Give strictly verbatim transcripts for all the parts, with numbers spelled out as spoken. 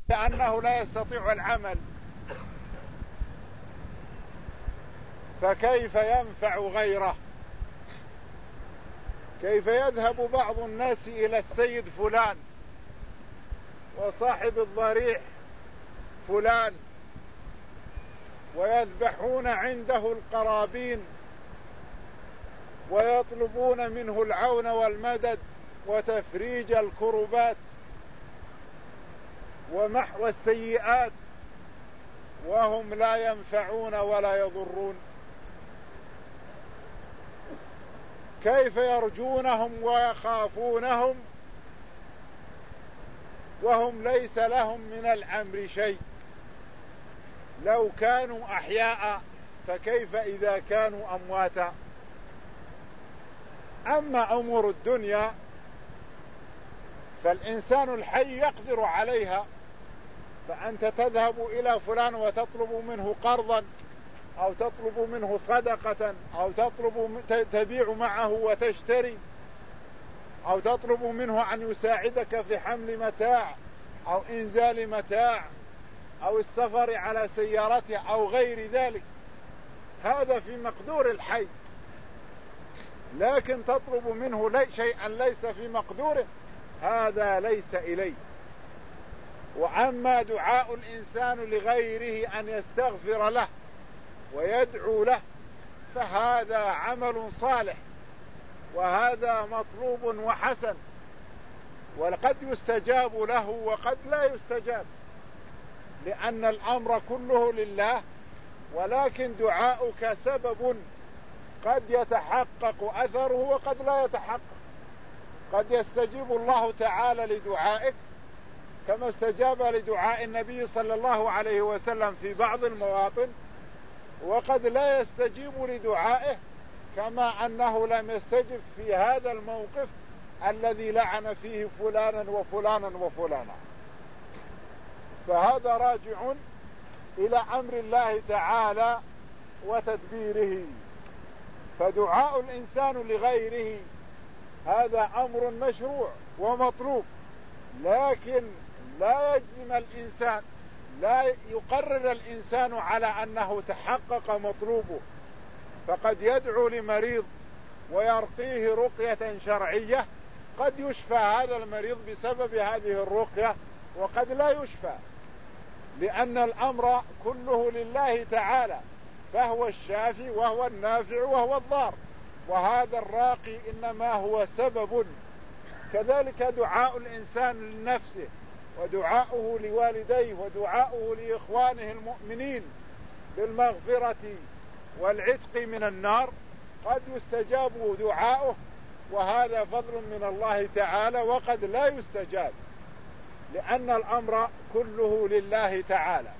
لأنه لا يستطيع العمل، فكيف ينفع غيره؟ كيف يذهب بعض الناس إلى السيد فلان وصاحب الضريح فلان ويذبحون عنده القرابين ويطلبون منه العون والمدد وتفريج الكربات ومحو السيئات، وهم لا ينفعون ولا يضرون؟ كيف يرجونهم ويخافونهم وهم ليس لهم من الأمر شيء؟ لو كانوا أحياء فكيف إذا كانوا أمواتا؟ أما أمور الدنيا فالإنسان الحي يقدر عليها، فأنت تذهب إلى فلان وتطلب منه قرضا أو تطلب منه صدقة أو تطلب تبيع معه وتشتري أو تطلب منه أن يساعدك في حمل متاع أو إنزال متاع أو السفر على سيارته أو غير ذلك، هذا في مقدور الحي. لكن تطلب منه لي شيئا ليس في مقدوره، هذا ليس إليه. وأما دعاء الإنسان لغيره أن يستغفر له ويدعو له فهذا عمل صالح، وهذا مطلوب وحسن، وقد يستجاب له وقد لا يستجاب، لأن الأمر كله لله. ولكن دعاؤك سبب قد يتحقق أثره وقد لا يتحقق. قد يستجيب الله تعالى لدعائك كما استجاب لدعاء النبي صلى الله عليه وسلم في بعض المواطن، وقد لا يستجيب لدعائه كما أنه لم يستجب في هذا الموقف الذي لعن فيه فلانا وفلانا وفلانا. فهذا راجع إلى أمر الله تعالى وتدبيره. فدعاء الإنسان لغيره هذا أمر مشروع ومطلوب، لكن لا يجزم الإنسان، لا يقرر الإنسان على أنه تحقق مطلوبه. فقد يدعو لمريض ويرقيه رقية شرعية، قد يشفى هذا المريض بسبب هذه الرقية وقد لا يشفى، لأن الأمر كله لله تعالى، فهو الشافي وهو النافع وهو الضار، وهذا الراقي إنما هو سبب. كذلك دعاء الإنسان لنفسه ودعاؤه لوالديه ودعاؤه لإخوانه المؤمنين بالمغفرة والعتق من النار قد يستجاب دعاؤه، وهذا فضل من الله تعالى، وقد لا يستجاب، لأن الأمر كله لله تعالى.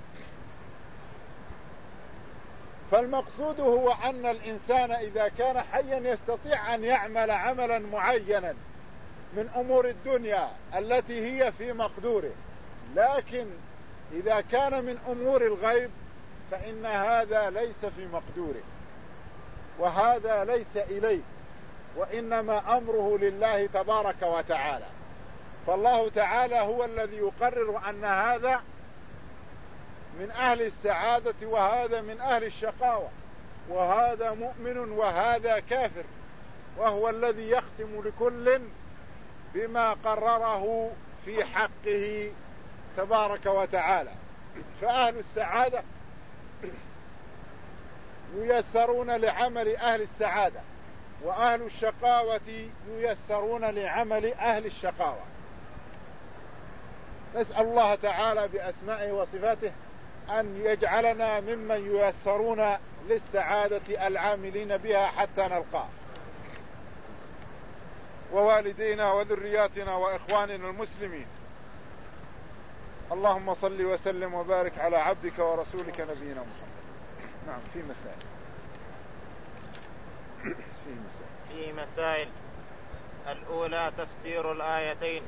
فالمقصود هو أن الإنسان إذا كان حيا يستطيع أن يعمل عملا معينا من أمور الدنيا التي هي في مقدوره، لكن إذا كان من أمور الغيب فإن هذا ليس في مقدوره وهذا ليس إليه، وإنما أمره لله تبارك وتعالى. فالله تعالى هو الذي يقرر أن هذا من أهل السعادة وهذا من أهل الشقاوة، وهذا مؤمن وهذا كافر، وهو الذي يختم لكل بما قرره في حقه تبارك وتعالى. فأهل السعادة ييسرون لعمل أهل السعادة، وأهل الشقاوة ييسرون لعمل أهل الشقاوة. نسأل الله تعالى بأسمائه وصفاته أن يجعلنا ممن ييسرون للسعادة العاملين بها حتى نلقاه، ووالدينا وذرياتنا وإخواننا المسلمين. اللهم صل وسلم وبارك على عبدك ورسولك نبينا محمد. نعم، في مسائل في مسائل في مسائل الأولى تفسير الآيتين.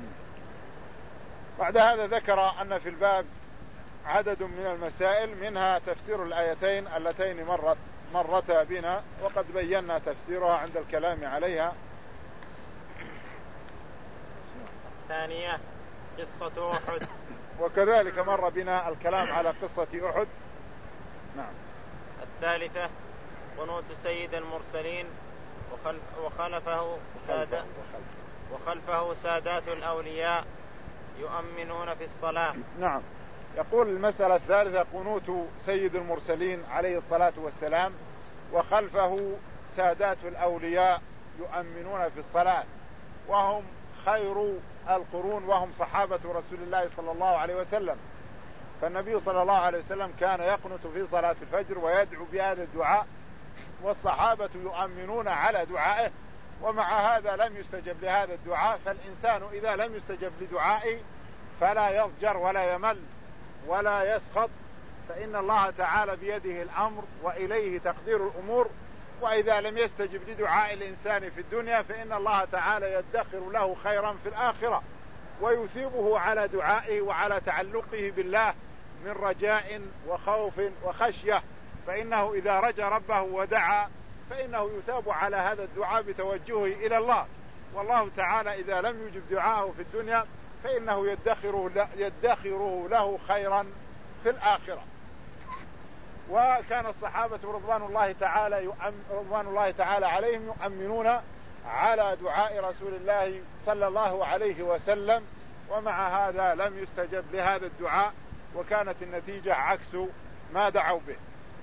بعد هذا ذكر أن في الباب عدد من المسائل، منها تفسير الآيتين اللتين مرت مرتا بنا، وقد بينا تفسيرها عند الكلام عليها. ثانية قصة أحد. وكذلك مر بنا الكلام على قصة أحد. نعم. الثالثة قنوت سيد المرسلين وخلفه سادة وخلفه سادات الأولياء يؤمنون في الصلاة. نعم. يقول المسألة الثالثة قنوت سيد المرسلين عليه الصلاة والسلام وخلفه سادات الأولياء يؤمنون في الصلاة، وهم خير القرون وهم صحابة رسول الله صلى الله عليه وسلم. فالنبي صلى الله عليه وسلم كان يقنت في صلاة الفجر ويدعو بهذا الدعاء، والصحابة يؤمنون على دعائه، ومع هذا لم يستجب لهذا الدعاء. فالإنسان إذا لم يستجب لدعائه فلا يضجر ولا يمل ولا يسخط، فإن الله تعالى بيده الأمر وإليه تقدير الأمور. وإذا لم يستجب لدعاء الإنسان في الدنيا فإن الله تعالى يدخر له خيرا في الآخرة ويثيبه على دعائه وعلى تعلقه بالله من رجاء وخوف وخشية. فإنه إذا رجى ربه ودعا فإنه يثاب على هذا الدعاء بتوجهه إلى الله، والله تعالى إذا لم يجب دعاءه في الدنيا فإنه يدخره, يدخره له خيرا في الآخرة. وكان الصحابة رضوان الله تعالى رضوان الله تعالى عليهم يؤمنون على دعاء رسول الله صلى الله عليه وسلم، ومع هذا لم يستجب لهذا الدعاء، وكانت النتيجة عكس ما دعوا به.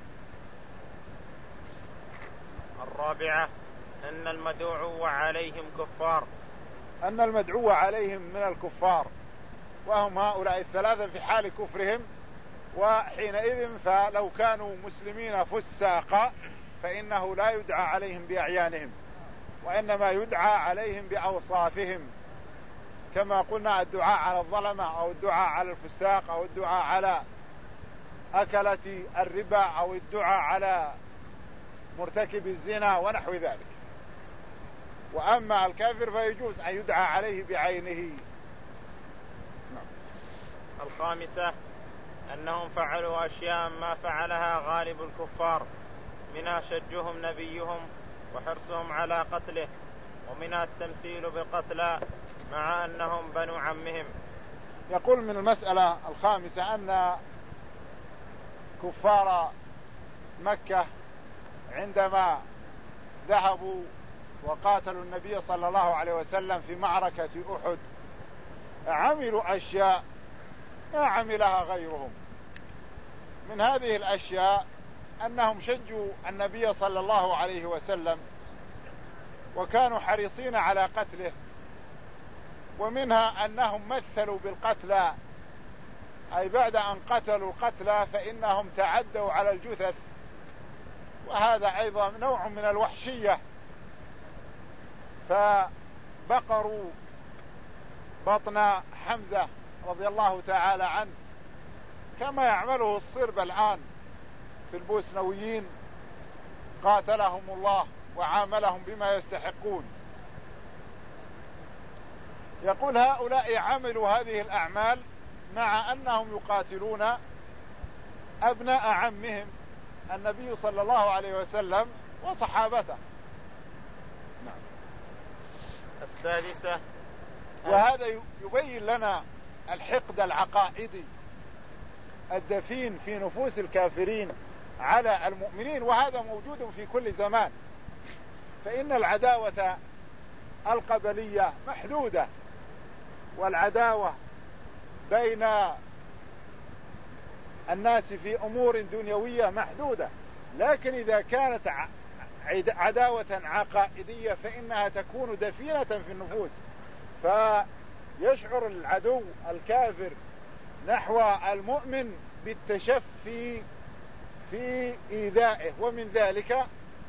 الرابعة أن المدعو عليهم كفار. أن المدعو عليهم من الكفار، وهم هؤلاء الثلاثة في حال كفرهم، وحينئذ فلو كانوا مسلمين فساقا فإنه لا يدعى عليهم بأعيانهم، وإنما يدعى عليهم بأوصافهم، كما قلنا الدعاء على الظلمة أو الدعاء على الفساق أو الدعاء على أكلة الربا أو الدعاء على مرتكب الزنا ونحو ذلك. وأما الكافر فيجوز أن يدعى عليه بعينه. الخامسة أنهم فعلوا أشياء ما فعلها غالب الكفار، منها شجهم نبيهم وحرصهم على قتله، ومنها التمثيل بالقتلى مع أنهم بنو عمهم. يقول من المسألة الخامسة أن كفار مكة عندما ذهبوا وقاتلوا النبي صلى الله عليه وسلم في معركة أحد عملوا أشياء ما عملها غيرهم. من هذه الأشياء أنهم شجوا النبي صلى الله عليه وسلم وكانوا حريصين على قتله، ومنها أنهم مثلوا بالقتلى، أي بعد أن قتلوا القتلى فإنهم تعدوا على الجثث، وهذا أيضا نوع من الوحشية. فبقروا بطن حمزة رضي الله تعالى عنه كما يعمله الصرب الآن في البوسنويين، قاتلهم الله وعاملهم بما يستحقون. يقول هؤلاء عملوا هذه الأعمال مع أنهم يقاتلون أبناء عمهم النبي صلى الله عليه وسلم وصحابته. نعم. السادسة، وهذا يبين لنا الحقد العقائدي الدفين في نفوس الكافرين على المؤمنين، وهذا موجود في كل زمان. فإن العداوة القبلية محدودة، والعداوة بين الناس في أمور دنيوية محدودة، لكن إذا كانت عداوة عقائدية فإنها تكون دفينة في النفوس، فيشعر العدو الكافر نحو المؤمن بالتشفي في إيذائه. ومن ذلك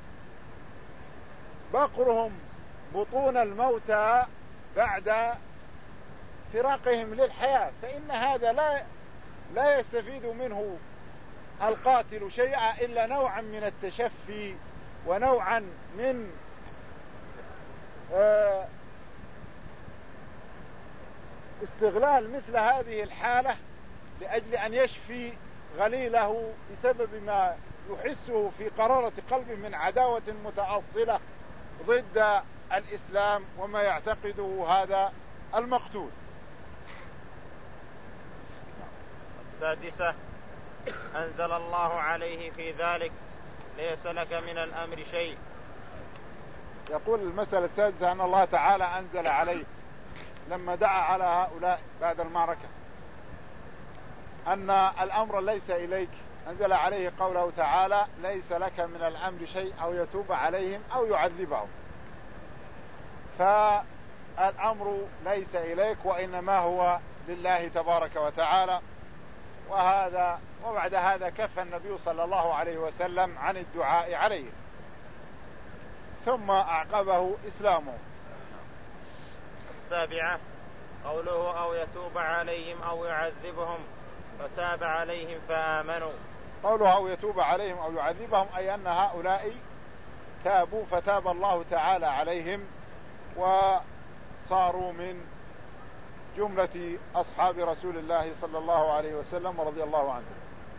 بقرهم بطون الموتى بعد فراقهم للحياة، فإن هذا لا لا يستفيد منه القاتل شيئا إلا نوعا من التشفي ونوعا من استغلال مثل هذه الحالة لأجل أن يشفي غليله بسبب ما يحسه في قرارة قلبه من عداوة متأصلة ضد الإسلام وما يعتقده هذا المقتول. السادسة أنزل الله عليه في ذلك ليس لك من الأمر شيء. يقول المسألة السادسة أن الله تعالى أنزل عليه لما دعا على هؤلاء بعد المعركة أن الأمر ليس إليك، أنزل عليه قوله تعالى ليس لك من الأمر شيء أو يتوب عليهم أو يعذبهم، فالأمر ليس إليك وإنما هو لله تبارك وتعالى. وهذا وبعد هذا كف النبي صلى الله عليه وسلم عن الدعاء عليه، ثم أعقبه إسلامه. السابعة قوله أو يتوب عليهم أو يعذبهم فتاب عليهم فآمنوا. قوله أو يتوب عليهم أو يعذبهم أي أن هؤلاء تابوا فتاب الله تعالى عليهم وصاروا من جملة أصحاب رسول الله صلى الله عليه وسلم ورضي الله عنه.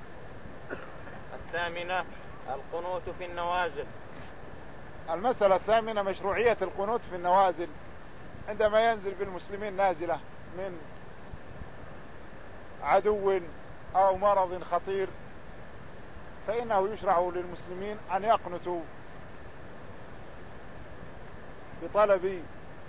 الثامنة القنوت في النوازل. المسألة الثامنة مشروعية القنوت في النوازل، عندما ينزل بالمسلمين نازلة من عدو أو مرض خطير فإنه يشرع للمسلمين أن يقنتوا بطلب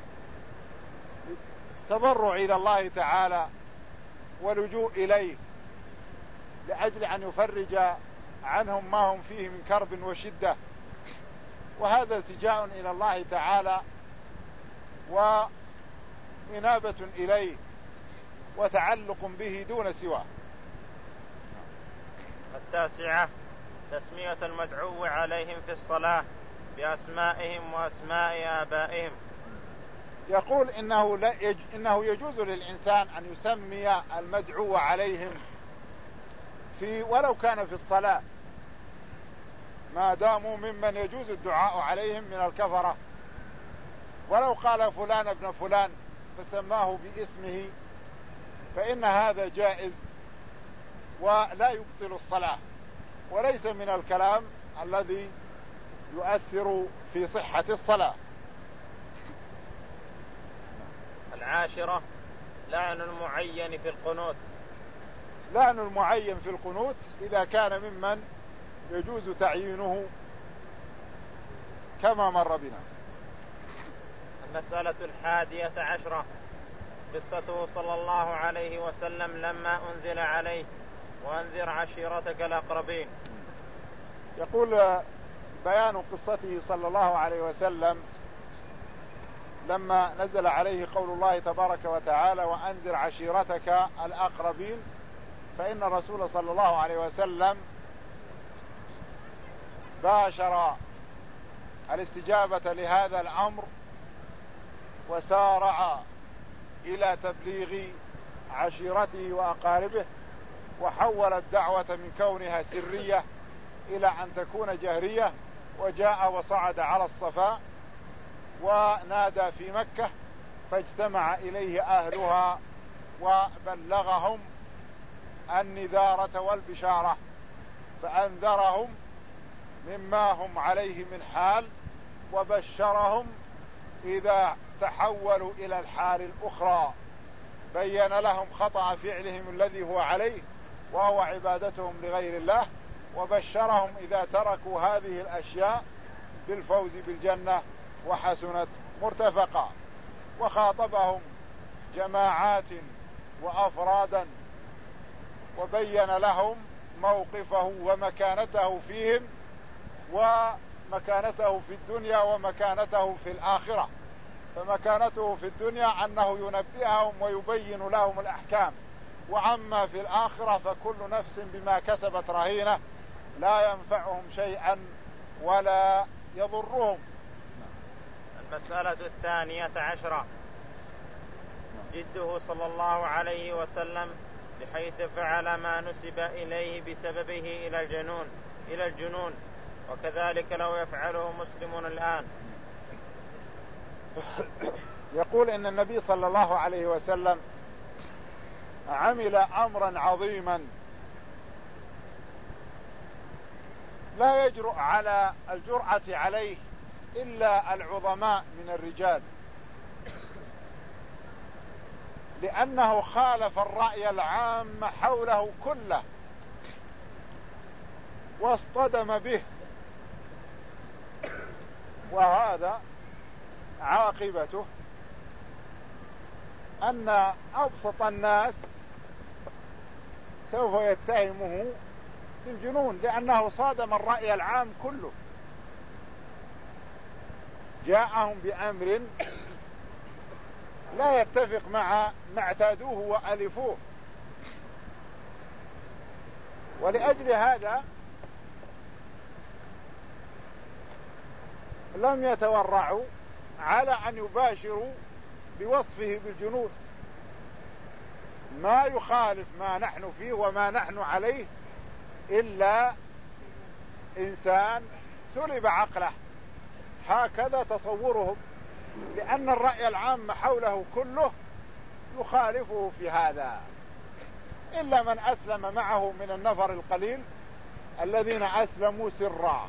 تضرع إلى الله تعالى واللجوء إليه لأجل أن يفرج عنهم ما هم فيه من كرب وشدة، وهذا التجاء إلى الله تعالى وإنابة إليه وتعلق به دون سواه. التاسعة تسمية المدعو عليهم في الصلاة بأسمائهم وأسماء آبائهم. يقول إنه, لا يج... إنه يجوز للإنسان أن يسمي المدعو عليهم في ولو كان في الصلاة ما داموا ممن يجوز الدعاء عليهم من الكفرة، ولو قال فلان ابن فلان فسماه باسمه فإن هذا جائز ولا يبطل الصلاة، وليس من الكلام الذي يؤثر في صحة الصلاة. العاشرة لعن المعين في القنوت. لعن المعين في القنوت إذا كان ممن يجوز تعيينه كما مر بنا. المسألة الحادية عشرة قصته صلى الله عليه وسلم لما أنزل عليه وأنذر عشيرتك الأقربين. يقول بيان قصته صلى الله عليه وسلم لما نزل عليه قول الله تبارك وتعالى وأنذر عشيرتك الأقربين، فإن الرسول صلى الله عليه وسلم باشر الاستجابة لهذا الأمر وسارع إلى تبليغ عشيرته وأقاربه، وحول الدعوة من كونها سرية إلى أن تكون جهرية، وجاء وصعد على الصفا ونادى في مكة فاجتمع إليه أهلها وبلغهم النذارة والبشارة، فأنذرهم مما هم عليه من حال وبشرهم إذا تحولوا إلى الحال الأخرى، بين لهم خطأ فعلهم الذي هو عليه وهو عبادتهم لغير الله، وبشرهم إذا تركوا هذه الأشياء بالفوز بالجنة وحسنت مرتفقا، وخاطبهم جماعات وأفرادا وبين لهم موقفه ومكانته فيهم ومكانته في الدنيا ومكانته في الآخرة. فمكانته في الدنيا أنه ينبئهم ويبين لهم الأحكام، وعما في الآخرة فكل نفس بما كسبت رهينة لا ينفعهم شيئا ولا يضرهم. المسألة الثانية عشرة جده صلى الله عليه وسلم بحيث فعل ما نسب إليه بسببه إلى الجنون إلى الجنون وكذلك لو يفعله مسلم الآن. يقول إن النبي صلى الله عليه وسلم عمل أمرا عظيما لا يجرؤ على الجرأة عليه إلا العظماء من الرجال، لأنه خالف الرأي العام حوله كله واصطدم به، وهذا عاقبته أن أبسط الناس سوف يتهمه بالجنون، لأنه صادم الرأي العام كله، جاءهم بأمر لا يتفق مع ما اعتادوه وألفوه. ولأجل هذا لم يتورعوا على أن يباشروا بوصفه بالجنون ما يخالف ما نحن فيه وما نحن عليه إلا إنسان سلب عقله، هكذا تصورهم، لأن الرأي العام حوله كله يخالفه في هذا، إلا من أسلم معه من النفر القليل الذين أسلموا سرا.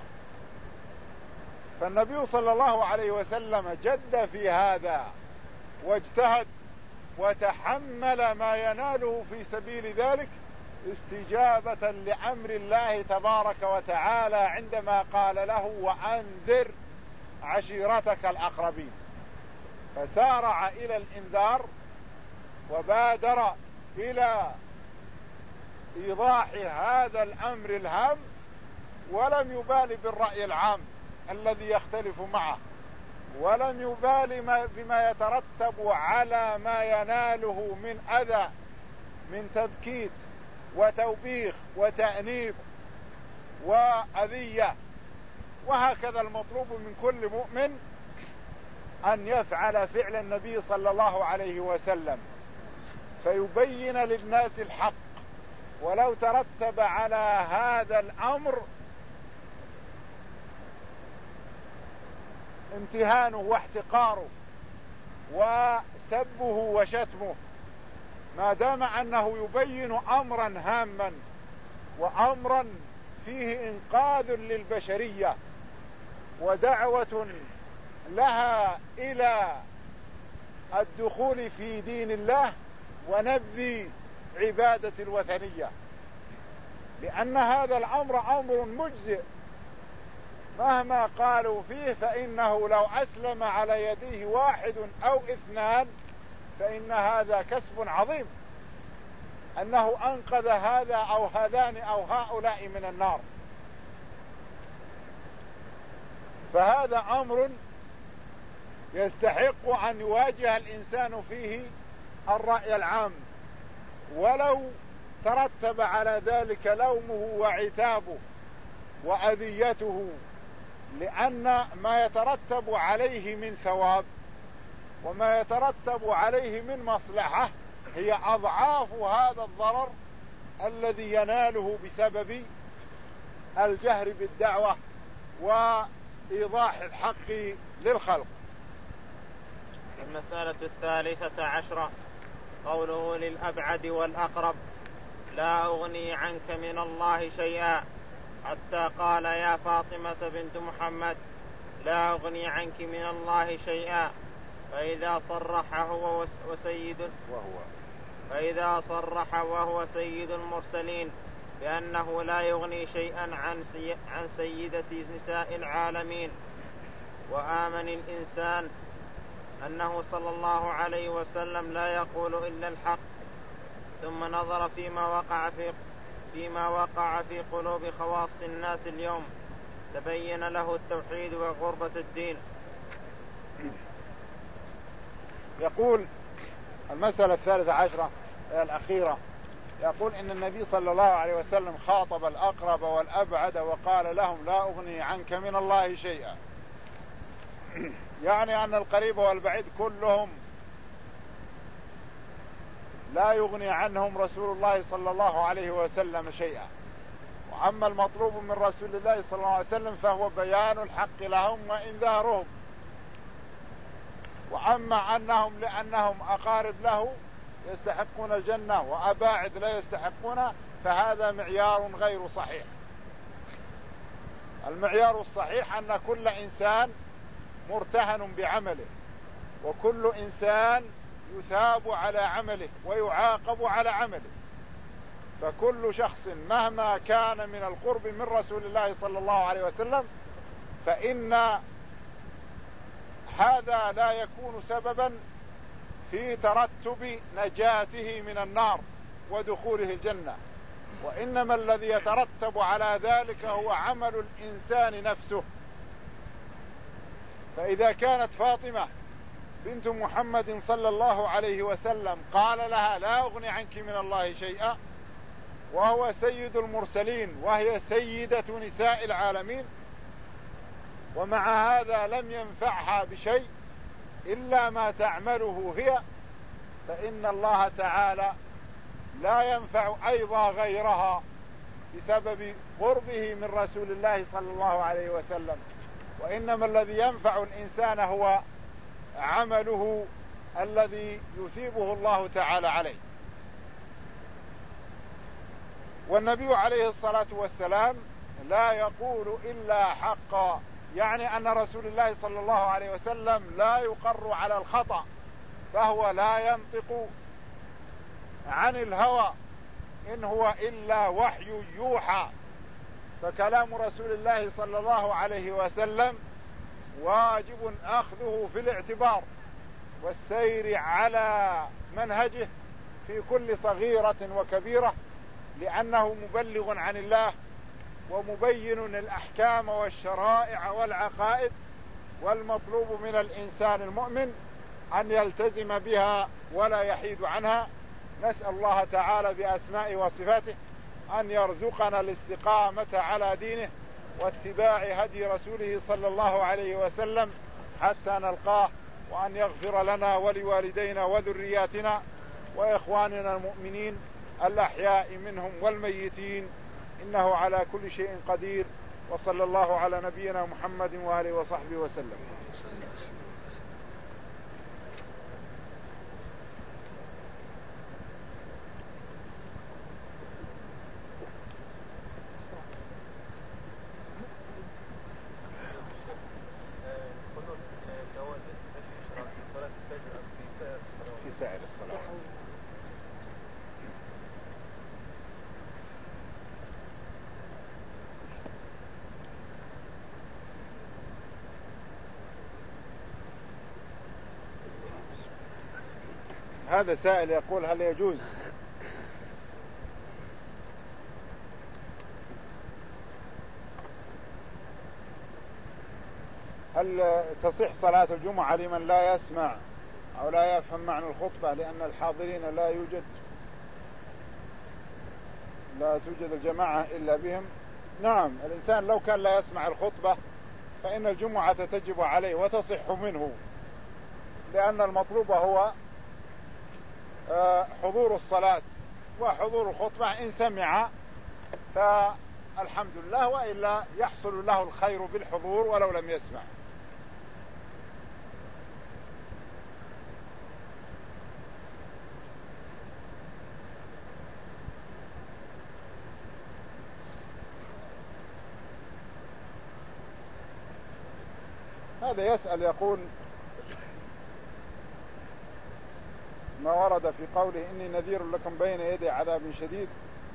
فالنبي صلى الله عليه وسلم جد في هذا واجتهد وتحمل ما يناله في سبيل ذلك استجابة لأمر الله تبارك وتعالى عندما قال له: وأنذر عشيرتك الأقربين. فسارع إلى الإنذار وبادر إلى إيضاح هذا الأمر الهام، ولم يبالي بالرأي العام الذي يختلف معه، ولم يبالي بما يترتب على ما يناله من أذى، من تبكيت وتوبيخ وتأنيب وأذية. وهكذا المطلوب من كل مؤمن أن يفعل فعل النبي صلى الله عليه وسلم، فيبين للناس الحق، ولو ترتب على هذا الأمر امتهانه واحتقاره وسبه وشتمه، ما دام أنه يبين أمرا هاما وأمرا فيه إنقاذ للبشرية ودعوة لها إلى الدخول في دين الله ونبذ عبادة الوثنية، لأن هذا الأمر أمر مجزئ مهما قالوا فيه، فإنه لو أسلم على يديه واحد أو اثنان فإن هذا كسب عظيم، أنه أنقذ هذا أو هذان أو هؤلاء من النار. فهذا أمر يستحق أن يواجه الإنسان فيه الرأي العام، ولو ترتب على ذلك لومه وعتابه وأذيته، لأن ما يترتب عليه من ثواب وما يترتب عليه من مصلحة هي أضعاف هذا الضرر الذي يناله بسبب الجهر بالدعوة وإيضاح الحق للخلق. المسألة الثالثة عشرة قوله للأبعد والأقرب: لا أغني عنك من الله شيئا، حتى قال: يا فاطمة بنت محمد لا أغني عنك من الله شيئا. فإذا صرح هو وسيد وهو فإذا صرح وهو سيد المرسلين بأنه لا يغني شيئا عن سي عن سيدة نساء العالمين، وآمن الإنسان أنه صلى الله عليه وسلم لا يقول إلا الحق، ثم نظر فيما وقع في فيما وقع في قلوب خواص الناس اليوم، تبين له التوحيد وغربة الدين. يقول المسألة الثالثة عشرة الأخيرة، يقول إن النبي صلى الله عليه وسلم خاطب الأقرب والأبعد وقال لهم: لا أغني عنك من الله شيئا، يعني أن القريب والبعيد كلهم لا يغني عنهم رسول الله صلى الله عليه وسلم شيئا. وأما المطلوب من رسول الله صلى الله عليه وسلم فهو بيان الحق لهم وإنذارهم. وأما أنهم لأنهم أقارب له يستحقون الجنة وأباعد لا يستحقون، فهذا معيار غير صحيح. المعيار الصحيح أن كل إنسان مرتهن بعمله، وكل إنسان يثاب على عمله ويعاقب على عمله. فكل شخص مهما كان من القرب من رسول الله صلى الله عليه وسلم فإن هذا لا يكون سببا في ترتب نجاته من النار ودخوله الجنة، وإنما الذي يترتب على ذلك هو عمل الإنسان نفسه. فإذا كانت فاطمة بنت محمد صلى الله عليه وسلم قال لها لا أغني عنك من الله شيئا، وهو سيد المرسلين وهي سيدة نساء العالمين، ومع هذا لم ينفعها بشيء إلا ما تعمله هي، فإن الله تعالى لا ينفع أيضا غيرها بسبب قربه من رسول الله صلى الله عليه وسلم، وإنما الذي ينفع الإنسان هو عمله الذي يثيبه الله تعالى عليه. والنبي عليه الصلاة والسلام لا يقول إلا حقا، يعني أن رسول الله صلى الله عليه وسلم لا يقر على الخطأ، فهو لا ينطق عن الهوى، إن هو إلا وحي يوحى. فكلام رسول الله صلى الله عليه وسلم واجب أخذه في الاعتبار والسير على منهجه في كل صغيرة وكبيرة، لأنه مبلغ عن الله ومبين الأحكام والشرائع والعقائد، والمطلوب من الإنسان المؤمن أن يلتزم بها ولا يحيد عنها. نسأل الله تعالى بأسمائه وصفاته أن يرزقنا الاستقامة على دينه واتباع هدي رسوله صلى الله عليه وسلم حتى نلقاه، وأن يغفر لنا ولوالدينا وذرياتنا وإخواننا المؤمنين الأحياء منهم والميتين، إنه على كل شيء قدير. وصلى الله على نبينا محمد وآله وصحبه وسلم. في سائر الصلاة. هذا سائل يقول هل يجوز هل تصح صلاة الجمعة لمن لا يسمع أو لا يفهم معنى الخطبة لأن الحاضرين لا يوجد لا توجد الجماعة إلا بهم؟ نعم، الإنسان لو كان لا يسمع الخطبة فإن الجمعة تجب عليه وتصح منه، لأن المطلوب هو حضور الصلاة وحضور الخطبة. إن سمع فالحمد لله، وإلا يحصل له الخير بالحضور ولو لم يسمع. هذا يسأل يقول ما ورد في قوله إني نذير لكم بين يدي عذاب شديد،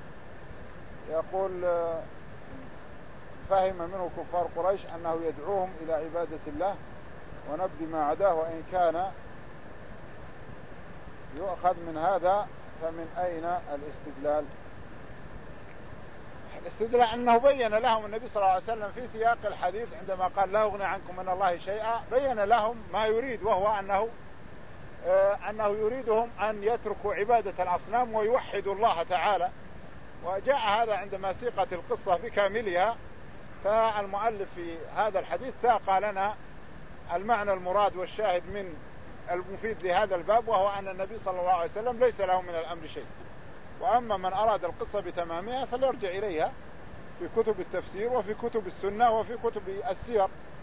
يقول فهم منه كفار قريش أنه يدعوهم إلى عبادة الله ونبذ ما عداه، وإن كان يؤخذ من هذا فمن أين الاستدلال؟ الاستدلال أنه بين لهم النبي صلى الله عليه وسلم في سياق الحديث عندما قال لا أغني عنكم من الله شيئا، بين لهم ما يريد، وهو أنه أنه يريدهم أن يتركوا عبادة الأصنام ويوحدوا الله تعالى. وجاء هذا عندما سيقت القصة بكاملها، فالمؤلف في هذا الحديث ساق لنا المعنى المراد والشاهد من المفيد لهذا الباب، وهو أن النبي صلى الله عليه وسلم ليس له من الأمر شيء. وأما من أراد القصة بتمامها فليرجع إليها في كتب التفسير وفي كتب السنة وفي كتب السير.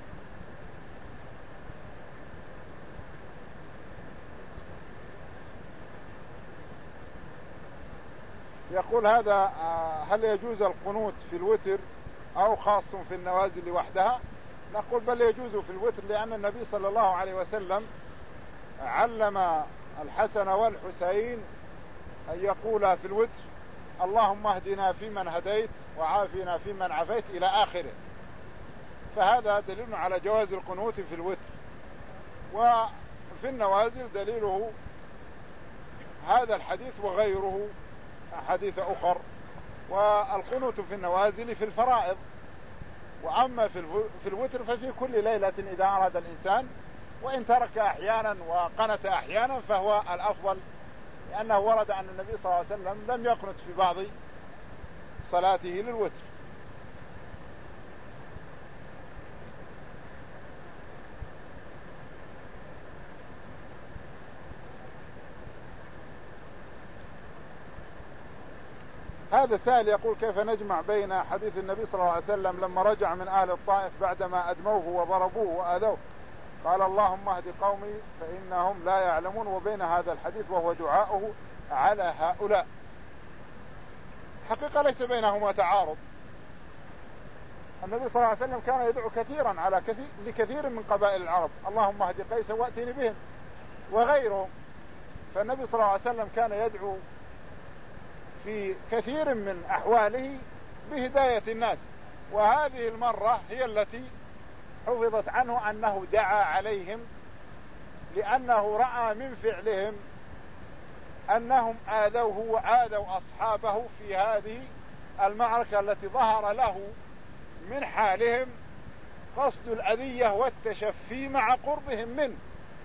يقول هذا هل يجوز القنوت في الوتر أو خاص في النوازل وحدها؟ نقول بل يجوز في الوتر، لأن النبي صلى الله عليه وسلم علم الحسن والحسين أن يقولا في الوتر اللهم اهدنا فيمن هديت وعافنا فيمن عافيت إلى آخره. فهذا دليل على جواز القنوت في الوتر. وفي النوازل دليله هذا الحديث وغيره حديث أخر. والقنوت في النوازل في الفرائض، وأما في الوتر ففي كل ليلة إذا أراد الإنسان، وإن ترك أحيانا وقنت أحيانا فهو الأفضل، لأنه ورد أن النبي صلى الله عليه وسلم لم يقنت في بعض صلاته للوتر. هذا سائل يقول كيف نجمع بين حديث النبي صلى الله عليه وسلم لما رجع من أهل الطائف بعدما أدموه وضربوه وآذوه قال اللهم اهد قومي فإنهم لا يعلمون، وبين هذا الحديث وهو دعاؤه على هؤلاء؟ حقيقة ليس بينهما تعارض. النبي صلى الله عليه وسلم كان يدعو كثيرا على كثير لكثير من قبائل العرب اللهم اهد قيس واتني بهم وغيرهم. فالنبي صلى الله عليه وسلم كان يدعو في كثير من أحواله بهداية الناس، وهذه المرة هي التي حفظت عنه أنه دعا عليهم، لأنه رأى من فعلهم أنهم آذوه وآذوا أصحابه في هذه المعركة التي ظهر له من حالهم قصد الأذية والتشفي مع قربهم منه،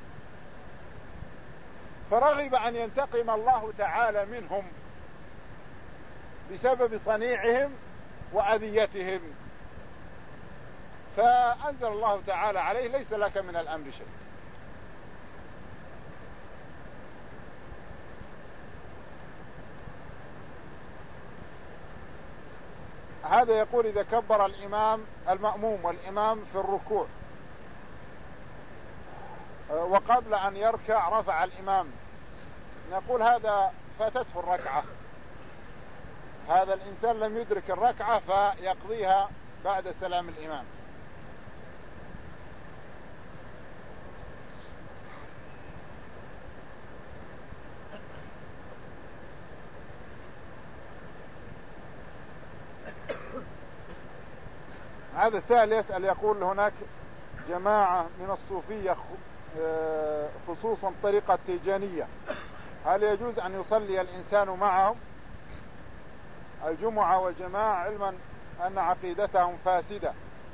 فرغب أن ينتقم الله تعالى منهم بسبب صنيعهم وأذيتهم، فأنزل الله تعالى عليه ليس لك من الأمر شيء. هذا يقول إذا كبر الإمام المأموم والإمام في الركوع وقبل أن يركع رفع الإمام، نقول هذا فاتته الركعة، هذا الإنسان لم يدرك الركعة فيقضيها بعد سلام الإمام. هذا السائل يسأل يقول هناك جماعة من الصوفية خصوصا طريقة تيجانية، هل يجوز أن يصلي الإنسان معهم الجمعة والجماعة علما أن عقيدتهم فاسدة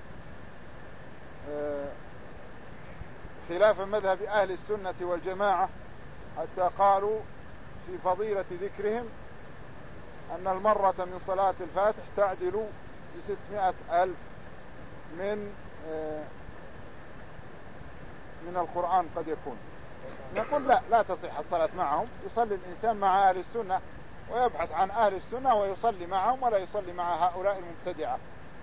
خلاف مذهب أهل السنة والجماعة، حتى قالوا في فضيلة ذكرهم أن المرة من صلاة الفاتح تعدل بستمائة ألف من من القرآن قد يكون. نقول لا لا تصح الصلاة معهم، يصلي الإنسان مع أهل السنة ويبحث عن أهل السنة ويصلي معهم ولا يصلي مع هؤلاء المبتدعة.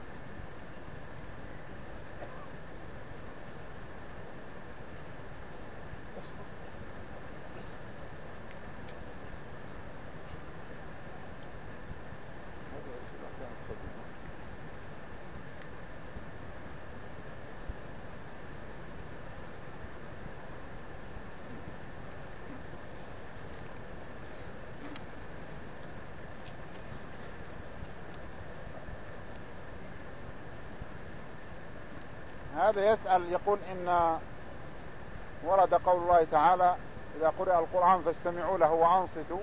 هذا يسأل يقول إن ورد قول الله تعالى إذا قرئ القرآن فاستمعوا له وأنصتوا،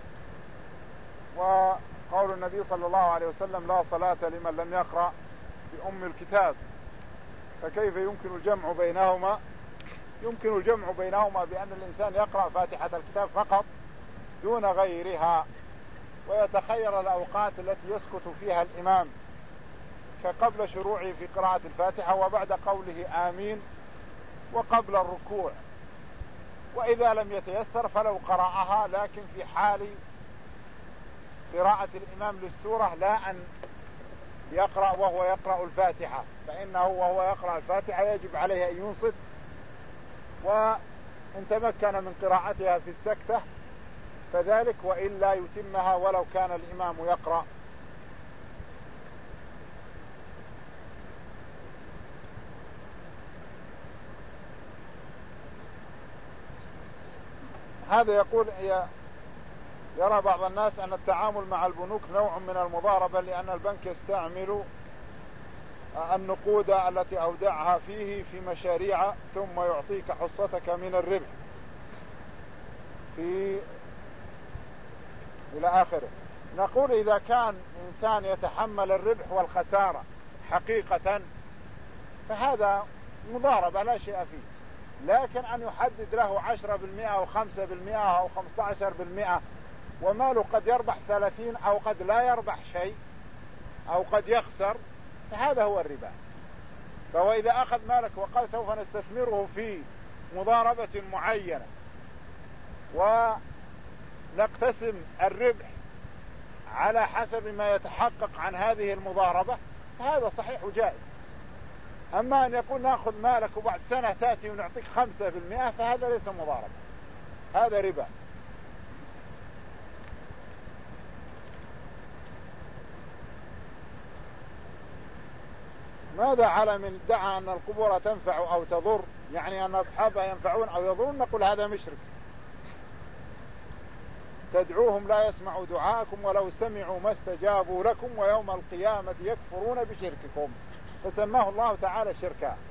وقول النبي صلى الله عليه وسلم لا صلاة لمن لم يقرأ بأم الكتاب، فكيف يمكن الجمع بينهما؟ يمكن الجمع بينهما بأن الإنسان يقرأ فاتحة الكتاب فقط دون غيرها، ويتخير الأوقات التي يسكت فيها الإمام كقبل شروعه في قراءة الفاتحة وبعد قوله آمين وقبل الركوع، وإذا لم يتيسر فلو قرأها، لكن في حال قراءة الإمام للسورة لا أن يقرأ وهو يقرأ الفاتحة، فإنه وهو يقرأ الفاتحة يجب عليه أن ينصت، وإن تمكن من قراءتها في السكتة فذلك، وإلا يتمها ولو كان الإمام يقرأ. هذا يقول يرى بعض الناس أن التعامل مع البنوك نوع من المضاربة، لأن البنك يستعمل النقود التي أودعها فيه في مشاريع ثم يعطيك حصتك من الربح في إلى آخره. نقول إذا كان إنسان يتحمل الربح والخسارة حقيقة فهذا مضاربة لا شيء فيه، لكن أن يحدد له عشرة بالمئة أو خمسة بالمئة أو خمسة عشر بالمئة وماله قد يربح ثلاثين أو قد لا يربح شيء أو قد يخسر، فهذا هو الربا. فهو إذا أخذ مالك وقال سوف نستثمره في مضاربة معينة ونقتسم الربح على حسب ما يتحقق عن هذه المضاربة، فهذا صحيح وجائز. أما أن يقول نأخذ مالك وبعد سنة تأتي ونعطيك خمسة بالمئة فهذا ليس مضاربة، هذا ربا. ماذا على من ادعى أن القبور تنفع أو تضر، يعني أن أصحابها ينفعون أو يضرون؟ نقول هذا مشرك. تدعوهم لا يسمعوا دعاءكم ولو سمعوا ما استجابوا لكم ويوم القيامة يكفرون بشرككم، فسماه الله تعالى شركا.